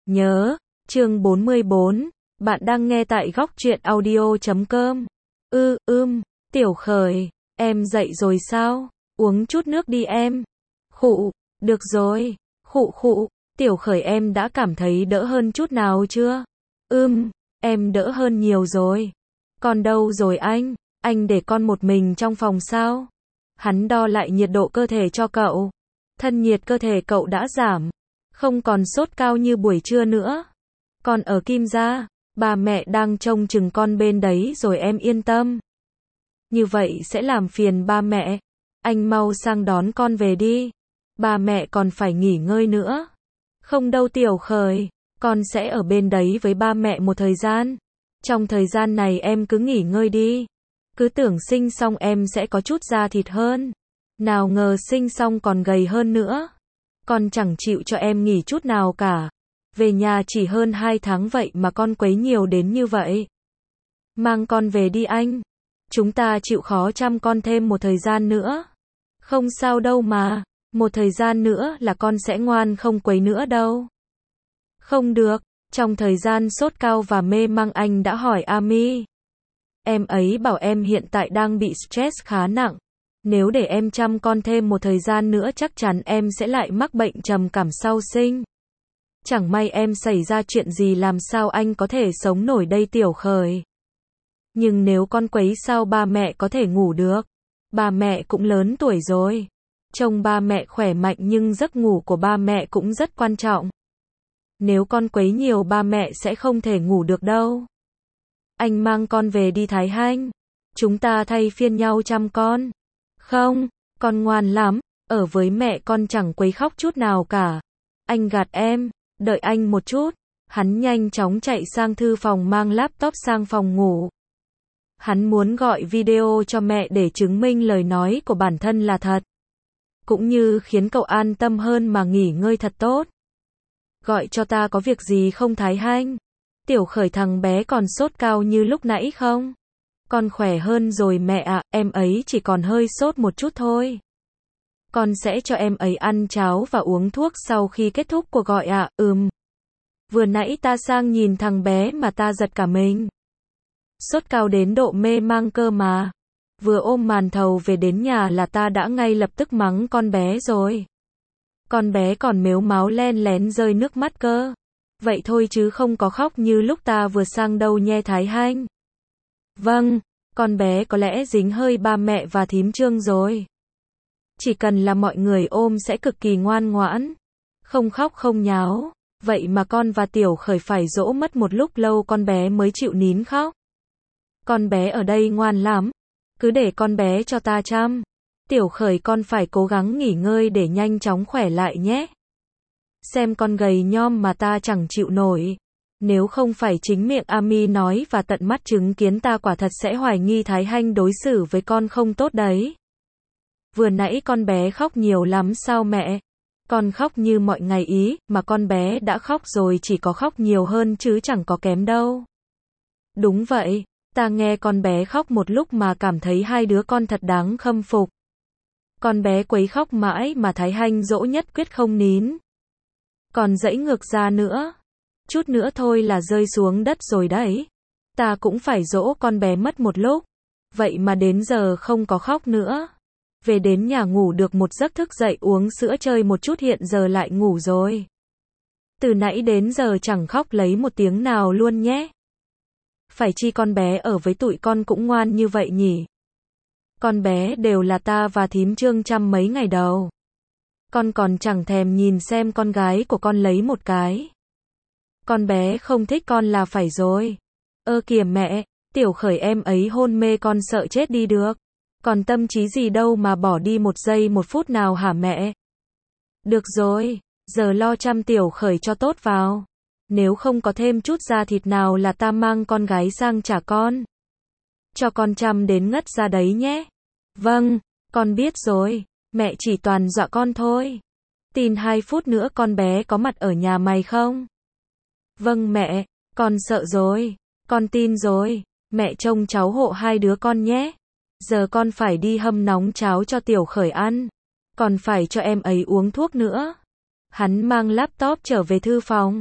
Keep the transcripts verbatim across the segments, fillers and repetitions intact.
Nhớ, chương bốn mươi bốn, bạn đang nghe tại góc truyện audio chấm com. Ư, ưm, Tiểu Khởi, em dậy rồi sao? Uống chút nước đi em. Khụ, được rồi, khụ khụ, Tiểu Khởi em đã cảm thấy đỡ hơn chút nào chưa? Ưm, em đỡ hơn nhiều rồi. Còn đâu rồi anh? Anh để con một mình trong phòng sao? Hắn đo lại nhiệt độ cơ thể cho cậu. Thân nhiệt cơ thể cậu đã giảm. Không còn sốt cao như buổi trưa nữa. Còn ở Kim gia, bà mẹ đang trông chừng con bên đấy rồi em yên tâm. Như vậy sẽ làm phiền ba mẹ. Anh mau sang đón con về đi. Ba mẹ còn phải nghỉ ngơi nữa. Không đâu Tiểu Khởi, con sẽ ở bên đấy với ba mẹ một thời gian. Trong thời gian này em cứ nghỉ ngơi đi. Cứ tưởng sinh xong em sẽ có chút da thịt hơn. Nào ngờ sinh xong còn gầy hơn nữa. Con chẳng chịu cho em nghỉ chút nào cả. Về nhà chỉ hơn hai tháng vậy mà con quấy nhiều đến như vậy. Mang con về đi anh. Chúng ta chịu khó chăm con thêm một thời gian nữa. Không sao đâu mà. Một thời gian nữa là con sẽ ngoan không quấy nữa đâu. Không được. Trong thời gian sốt cao và mê mang anh đã hỏi Ami. Em ấy bảo em hiện tại đang bị stress khá nặng. Nếu để em chăm con thêm một thời gian nữa chắc chắn em sẽ lại mắc bệnh trầm cảm sau sinh. Chẳng may em xảy ra chuyện gì làm sao anh có thể sống nổi đây Tiểu Khởi. Nhưng nếu con quấy sao ba mẹ có thể ngủ được. Ba mẹ cũng lớn tuổi rồi. Trông ba mẹ khỏe mạnh nhưng giấc ngủ của ba mẹ cũng rất quan trọng. Nếu con quấy nhiều ba mẹ sẽ không thể ngủ được đâu. Anh mang con về đi Thái Hanh. Chúng ta thay phiên nhau chăm con. Không, con ngoan lắm, ở với mẹ con chẳng quấy khóc chút nào cả. Anh gạt em, đợi anh một chút. Hắn nhanh chóng chạy sang thư phòng mang laptop sang phòng ngủ. Hắn muốn gọi video cho mẹ để chứng minh lời nói của bản thân là thật. Cũng như khiến cậu an tâm hơn mà nghỉ ngơi thật tốt. Gọi cho ta có việc gì không Thái Hanh? Tiểu Khởi thằng bé còn sốt cao như lúc nãy không? Con khỏe hơn rồi mẹ ạ, em ấy chỉ còn hơi sốt một chút thôi. Con sẽ cho em ấy ăn cháo và uống thuốc sau khi kết thúc cuộc gọi ạ, ừm. Vừa nãy ta sang nhìn thằng bé mà ta giật cả mình. Sốt cao đến độ mê mang cơ mà. Vừa ôm màn thầu về đến nhà là ta đã ngay lập tức mắng con bé rồi. Con bé còn mếu máo len lén rơi nước mắt cơ. Vậy thôi chứ không có khóc như lúc ta vừa sang đâu nhe Thái Hanh. Vâng, con bé có lẽ dính hơi ba mẹ và thím Trương rồi. Chỉ cần là mọi người ôm sẽ cực kỳ ngoan ngoãn. Không khóc không nháo. Vậy mà con và Tiểu Khởi phải dỗ mất một lúc lâu con bé mới chịu nín khóc. Con bé ở đây ngoan lắm. Cứ để con bé cho ta chăm. Tiểu Khởi con phải cố gắng nghỉ ngơi để nhanh chóng khỏe lại nhé. Xem con gầy nhom mà ta chẳng chịu nổi. Nếu không phải chính miệng Ami nói và tận mắt chứng kiến ta quả thật sẽ hoài nghi Thái Hanh đối xử với con không tốt đấy. Vừa nãy con bé khóc nhiều lắm sao mẹ? Con khóc như mọi ngày ý, mà con bé đã khóc rồi chỉ có khóc nhiều hơn chứ chẳng có kém đâu. Đúng vậy, ta nghe con bé khóc một lúc mà cảm thấy hai đứa con thật đáng khâm phục. Con bé quấy khóc mãi mà Thái Hanh dỗ nhất quyết không nín. Còn dãy ngược ra nữa. Chút nữa thôi là rơi xuống đất rồi đấy. Ta cũng phải dỗ con bé mất một lúc. Vậy mà đến giờ không có khóc nữa. Về đến nhà ngủ được một giấc thức dậy uống sữa chơi một chút hiện giờ lại ngủ rồi. Từ nãy đến giờ chẳng khóc lấy một tiếng nào luôn nhé. Phải chi con bé ở với tụi con cũng ngoan như vậy nhỉ? Con bé đều là ta và thím Trương chăm mấy ngày đầu. Con còn chẳng thèm nhìn xem con gái của con lấy một cái. Con bé không thích con là phải rồi. Ơ kìa mẹ, Tiểu Khởi em ấy hôn mê con sợ chết đi được. Còn tâm trí gì đâu mà bỏ đi một giây một phút nào hả mẹ? Được rồi, giờ lo chăm Tiểu Khởi cho tốt vào. Nếu không có thêm chút da thịt nào là ta mang con gái sang trả con. Cho con chăm đến ngất ra đấy nhé. Vâng, con biết rồi. Mẹ chỉ toàn dọa con thôi. Tin hai phút nữa con bé có mặt ở nhà mày không? Vâng mẹ, con sợ rồi. Con tin rồi. Mẹ trông cháu hộ hai đứa con nhé. Giờ con phải đi hâm nóng cháo cho Tiểu Khởi ăn. Còn phải cho em ấy uống thuốc nữa. Hắn mang laptop trở về thư phòng.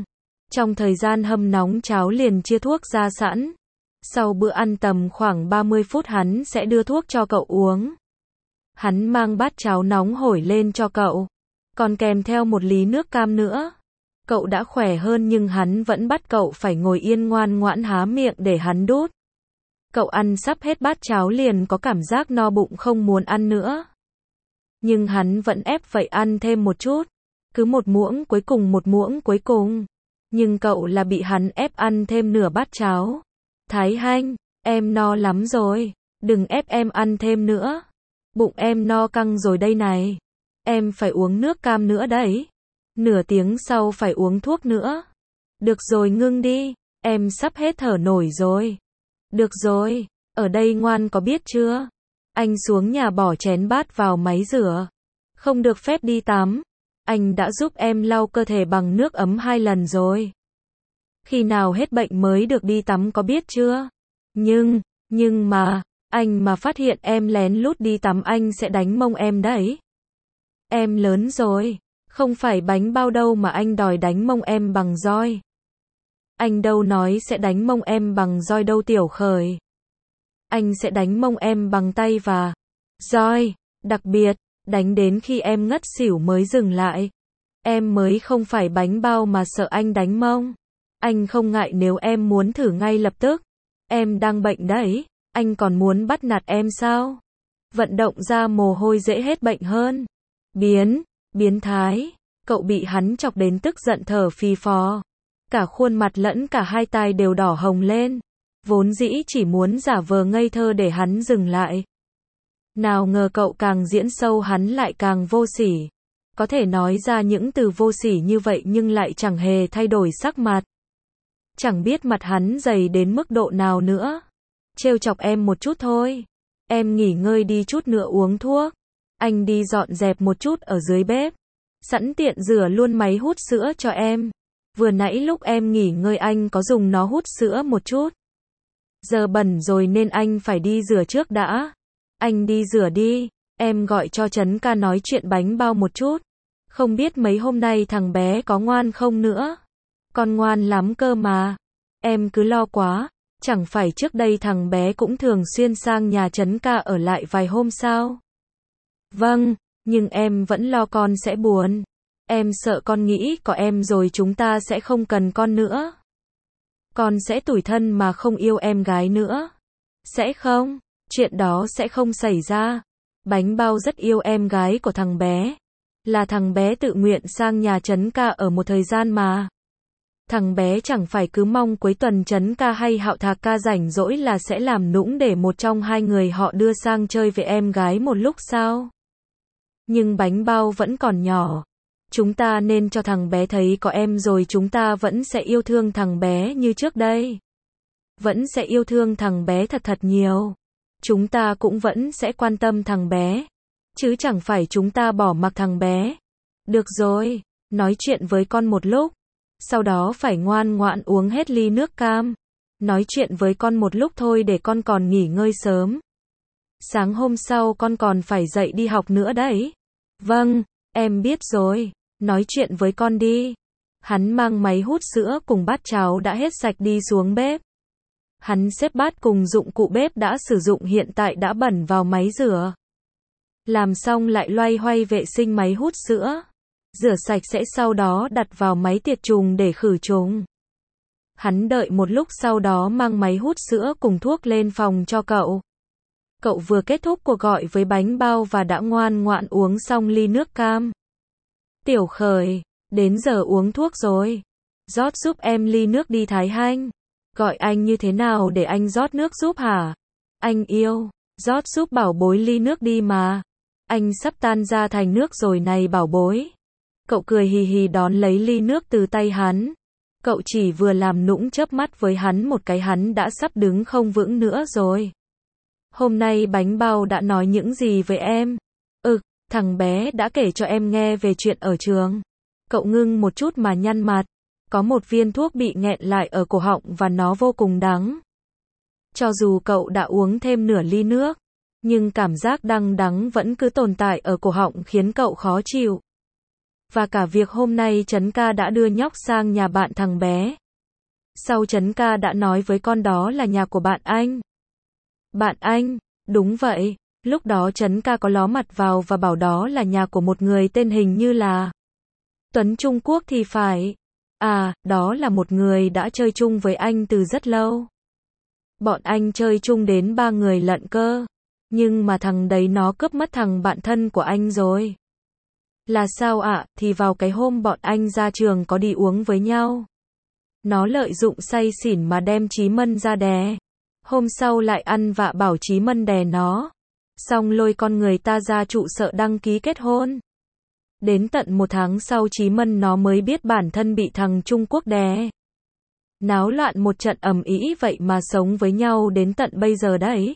Trong thời gian hâm nóng cháo liền chia thuốc ra sẵn. Sau bữa ăn tầm khoảng ba mươi phút hắn sẽ đưa thuốc cho cậu uống. Hắn mang bát cháo nóng hổi lên cho cậu, còn kèm theo một ly nước cam nữa. Cậu đã khỏe hơn nhưng hắn vẫn bắt cậu phải ngồi yên ngoan ngoãn há miệng để hắn đút. Cậu ăn sắp hết bát cháo liền có cảm giác no bụng không muốn ăn nữa. Nhưng hắn vẫn ép vậy ăn thêm một chút. Cứ một muỗng cuối cùng một muỗng cuối cùng. Nhưng cậu là bị hắn ép ăn thêm nửa bát cháo. Thái Hanh, em no lắm rồi. Đừng ép em ăn thêm nữa. Bụng em no căng rồi đây này. Em phải uống nước cam nữa đấy. Nửa tiếng sau phải uống thuốc nữa. Được rồi ngưng đi. Em sắp hết thở nổi rồi. Được rồi. Ở đây ngoan có biết chưa? Anh xuống nhà bỏ chén bát vào máy rửa. Không được phép đi tắm. Anh đã giúp em lau cơ thể bằng nước ấm hai lần rồi. Khi nào hết bệnh mới được đi tắm có biết chưa? Nhưng, nhưng mà, anh mà phát hiện em lén lút đi tắm anh sẽ đánh mông em đấy. Em lớn rồi, không phải bánh bao đâu mà anh đòi đánh mông em bằng roi. Anh đâu nói sẽ đánh mông em bằng roi đâu Tiểu Khởi. Anh sẽ đánh mông em bằng tay và roi, đặc biệt, đánh đến khi em ngất xỉu mới dừng lại. Em mới không phải bánh bao mà sợ anh đánh mông. Anh không ngại nếu em muốn thử ngay lập tức. Em đang bệnh đấy, anh còn muốn bắt nạt em sao? Vận động ra mồ hôi dễ hết bệnh hơn. Biến, biến thái, cậu bị hắn chọc đến tức giận thở phì phò. Cả khuôn mặt lẫn cả hai tai đều đỏ hồng lên. Vốn dĩ chỉ muốn giả vờ ngây thơ để hắn dừng lại. Nào ngờ cậu càng diễn sâu hắn lại càng vô sỉ. Có thể nói ra những từ vô sỉ như vậy nhưng lại chẳng hề thay đổi sắc mặt. Chẳng biết mặt hắn dày đến mức độ nào nữa. Trêu chọc em một chút thôi. Em nghỉ ngơi đi chút nữa uống thuốc. Anh đi dọn dẹp một chút ở dưới bếp. Sẵn tiện rửa luôn máy hút sữa cho em. Vừa nãy lúc em nghỉ ngơi anh có dùng nó hút sữa một chút. Giờ bẩn rồi nên anh phải đi rửa trước đã. Anh đi rửa đi. Em gọi cho Trấn ca nói chuyện bánh bao một chút. Không biết mấy hôm nay thằng bé có ngoan không nữa. Con ngoan lắm cơ mà. Em cứ lo quá. Chẳng phải trước đây thằng bé cũng thường xuyên sang nhà Trấn ca ở lại vài hôm sao? Vâng, nhưng em vẫn lo con sẽ buồn. Em sợ con nghĩ có em rồi chúng ta sẽ không cần con nữa. Con sẽ tủi thân mà không yêu em gái nữa. Sẽ không, chuyện đó sẽ không xảy ra. Bánh bao rất yêu em gái của thằng bé. Là thằng bé tự nguyện sang nhà Trấn ca ở một thời gian mà. Thằng bé chẳng phải cứ mong cuối tuần Trấn ca hay Hạo Thạc ca rảnh rỗi là sẽ làm nũng để một trong hai người họ đưa sang chơi với em gái một lúc sao? Nhưng bánh bao vẫn còn nhỏ. Chúng ta nên cho thằng bé thấy có em rồi chúng ta vẫn sẽ yêu thương thằng bé như trước đây. Vẫn sẽ yêu thương thằng bé thật thật nhiều. Chúng ta cũng vẫn sẽ quan tâm thằng bé. Chứ chẳng phải chúng ta bỏ mặc thằng bé. Được rồi, nói chuyện với con một lúc. Sau đó phải ngoan ngoãn uống hết ly nước cam. Nói chuyện với con một lúc thôi để con còn nghỉ ngơi sớm. Sáng hôm sau con còn phải dậy đi học nữa đấy. Vâng, em biết rồi. Nói chuyện với con đi. Hắn mang máy hút sữa cùng bát cháo đã hết sạch đi xuống bếp. Hắn xếp bát cùng dụng cụ bếp đã sử dụng hiện tại đã bẩn vào máy rửa. Làm xong lại loay hoay vệ sinh máy hút sữa. Rửa sạch sẽ sau đó đặt vào máy tiệt trùng để khử trùng. Hắn đợi một lúc sau đó mang máy hút sữa cùng thuốc lên phòng cho cậu. Cậu vừa kết thúc cuộc gọi với bánh bao và đã ngoan ngoãn uống xong ly nước cam. Tiểu Khởi, đến giờ uống thuốc rồi. Rót giúp em ly nước đi Thái Hanh. Gọi anh như thế nào để anh rót nước giúp hả? Anh yêu, rót giúp bảo bối ly nước đi mà. Anh sắp tan ra thành nước rồi này bảo bối. Cậu cười hì hì đón lấy ly nước từ tay hắn. Cậu chỉ vừa làm nũng chớp mắt với hắn một cái hắn đã sắp đứng không vững nữa rồi. Hôm nay bánh bao đã nói những gì với em? Ừ, thằng bé đã kể cho em nghe về chuyện ở trường. Cậu ngưng một chút mà nhăn mặt. Có một viên thuốc bị nghẹn lại ở cổ họng và nó vô cùng đắng. Cho dù cậu đã uống thêm nửa ly nước, nhưng cảm giác đắng đắng vẫn cứ tồn tại ở cổ họng khiến cậu khó chịu. Và cả việc hôm nay Trấn ca đã đưa nhóc sang nhà bạn thằng bé. Sau Trấn ca đã nói với con đó là nhà của bạn anh. Bạn anh, đúng vậy. Lúc đó Trấn ca có ló mặt vào và bảo đó là nhà của một người tên hình như là Tuấn Trung Quốc thì phải. À, đó là một người đã chơi chung với anh từ rất lâu. Bọn anh chơi chung đến ba người lận cơ. Nhưng mà thằng đấy nó cướp mất thằng bạn thân của anh rồi. Là sao ạ? À? Thì vào cái hôm bọn anh ra trường có đi uống với nhau. Nó lợi dụng say xỉn mà đem Chí Mân ra đè. Hôm sau lại ăn vạ bảo Chí Mân đè nó. Xong lôi con người ta ra trụ sở đăng ký kết hôn. Đến tận một tháng sau Chí Mân nó mới biết bản thân bị thằng Trung Quốc đè. Náo loạn một trận ầm ĩ vậy mà sống với nhau đến tận bây giờ đấy.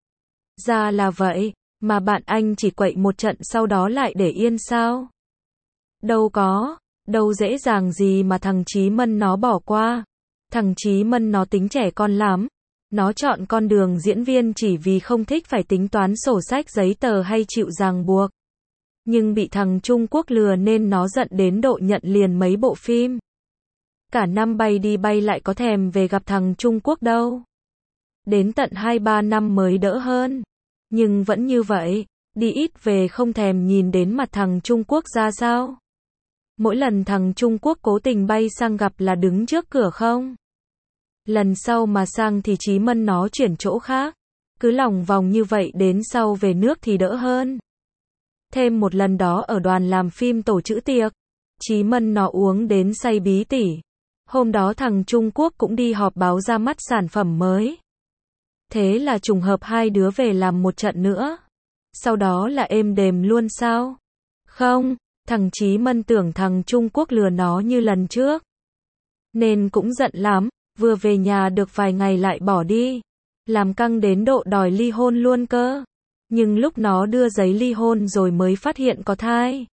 Ra là vậy, mà bạn anh chỉ quậy một trận sau đó lại để yên sao? Đâu có, đâu dễ dàng gì mà thằng Chí Mân nó bỏ qua. Thằng Chí Mân nó tính trẻ con lắm. Nó chọn con đường diễn viên chỉ vì không thích phải tính toán sổ sách giấy tờ hay chịu ràng buộc. Nhưng bị thằng Trung Quốc lừa nên nó giận đến độ nhận liền mấy bộ phim. Cả năm bay đi bay lại có thèm về gặp thằng Trung Quốc đâu. Đến tận hai ba năm mới đỡ hơn. Nhưng vẫn như vậy, đi ít về không thèm nhìn đến mặt thằng Trung Quốc ra sao. Mỗi lần thằng Trung Quốc cố tình bay sang gặp là đứng trước cửa không. Lần sau mà sang thì Chí Mân nó chuyển chỗ khác. Cứ lòng vòng như vậy đến sau về nước thì đỡ hơn. Thêm một lần đó ở đoàn làm phim tổ chữ tiệc. Chí Mân nó uống đến say bí tỉ. Hôm đó thằng Trung Quốc cũng đi họp báo ra mắt sản phẩm mới. Thế là trùng hợp hai đứa về làm một trận nữa. Sau đó là êm đềm luôn sao? Không, thằng Chí Mân tưởng thằng Trung Quốc lừa nó như lần trước. Nên cũng giận lắm, vừa về nhà được vài ngày lại bỏ đi. Làm căng đến độ đòi ly hôn luôn cơ. Nhưng lúc nó đưa giấy ly hôn rồi mới phát hiện có thai.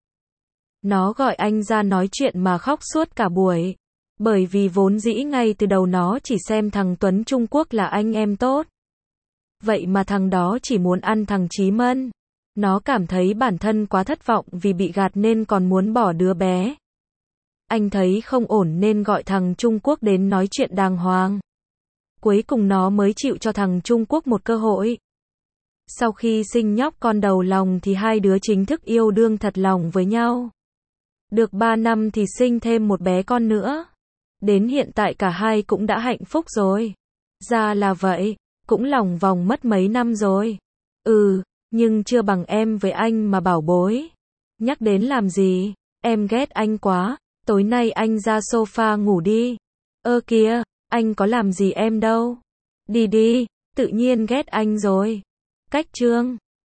Nó gọi anh ra nói chuyện mà khóc suốt cả buổi. Bởi vì vốn dĩ ngay từ đầu nó chỉ xem thằng Tuấn Trung Quốc là anh em tốt. Vậy mà thằng đó chỉ muốn ăn thằng Chí Mân. Nó cảm thấy bản thân quá thất vọng vì bị gạt nên còn muốn bỏ đứa bé. Anh thấy không ổn nên gọi thằng Trung Quốc đến nói chuyện đàng hoàng. Cuối cùng nó mới chịu cho thằng Trung Quốc một cơ hội. Sau khi sinh nhóc con đầu lòng thì hai đứa chính thức yêu đương thật lòng với nhau. Được ba năm thì sinh thêm một bé con nữa. Đến hiện tại cả hai cũng đã hạnh phúc rồi. Ra là vậy, cũng lòng vòng mất mấy năm rồi. Ừ, nhưng chưa bằng em với anh mà bảo bối. Nhắc đến làm gì, em ghét anh quá, tối nay anh ra sofa ngủ đi. Ơ kìa, anh có làm gì em đâu. Đi đi, tự nhiên ghét anh rồi. Cách chương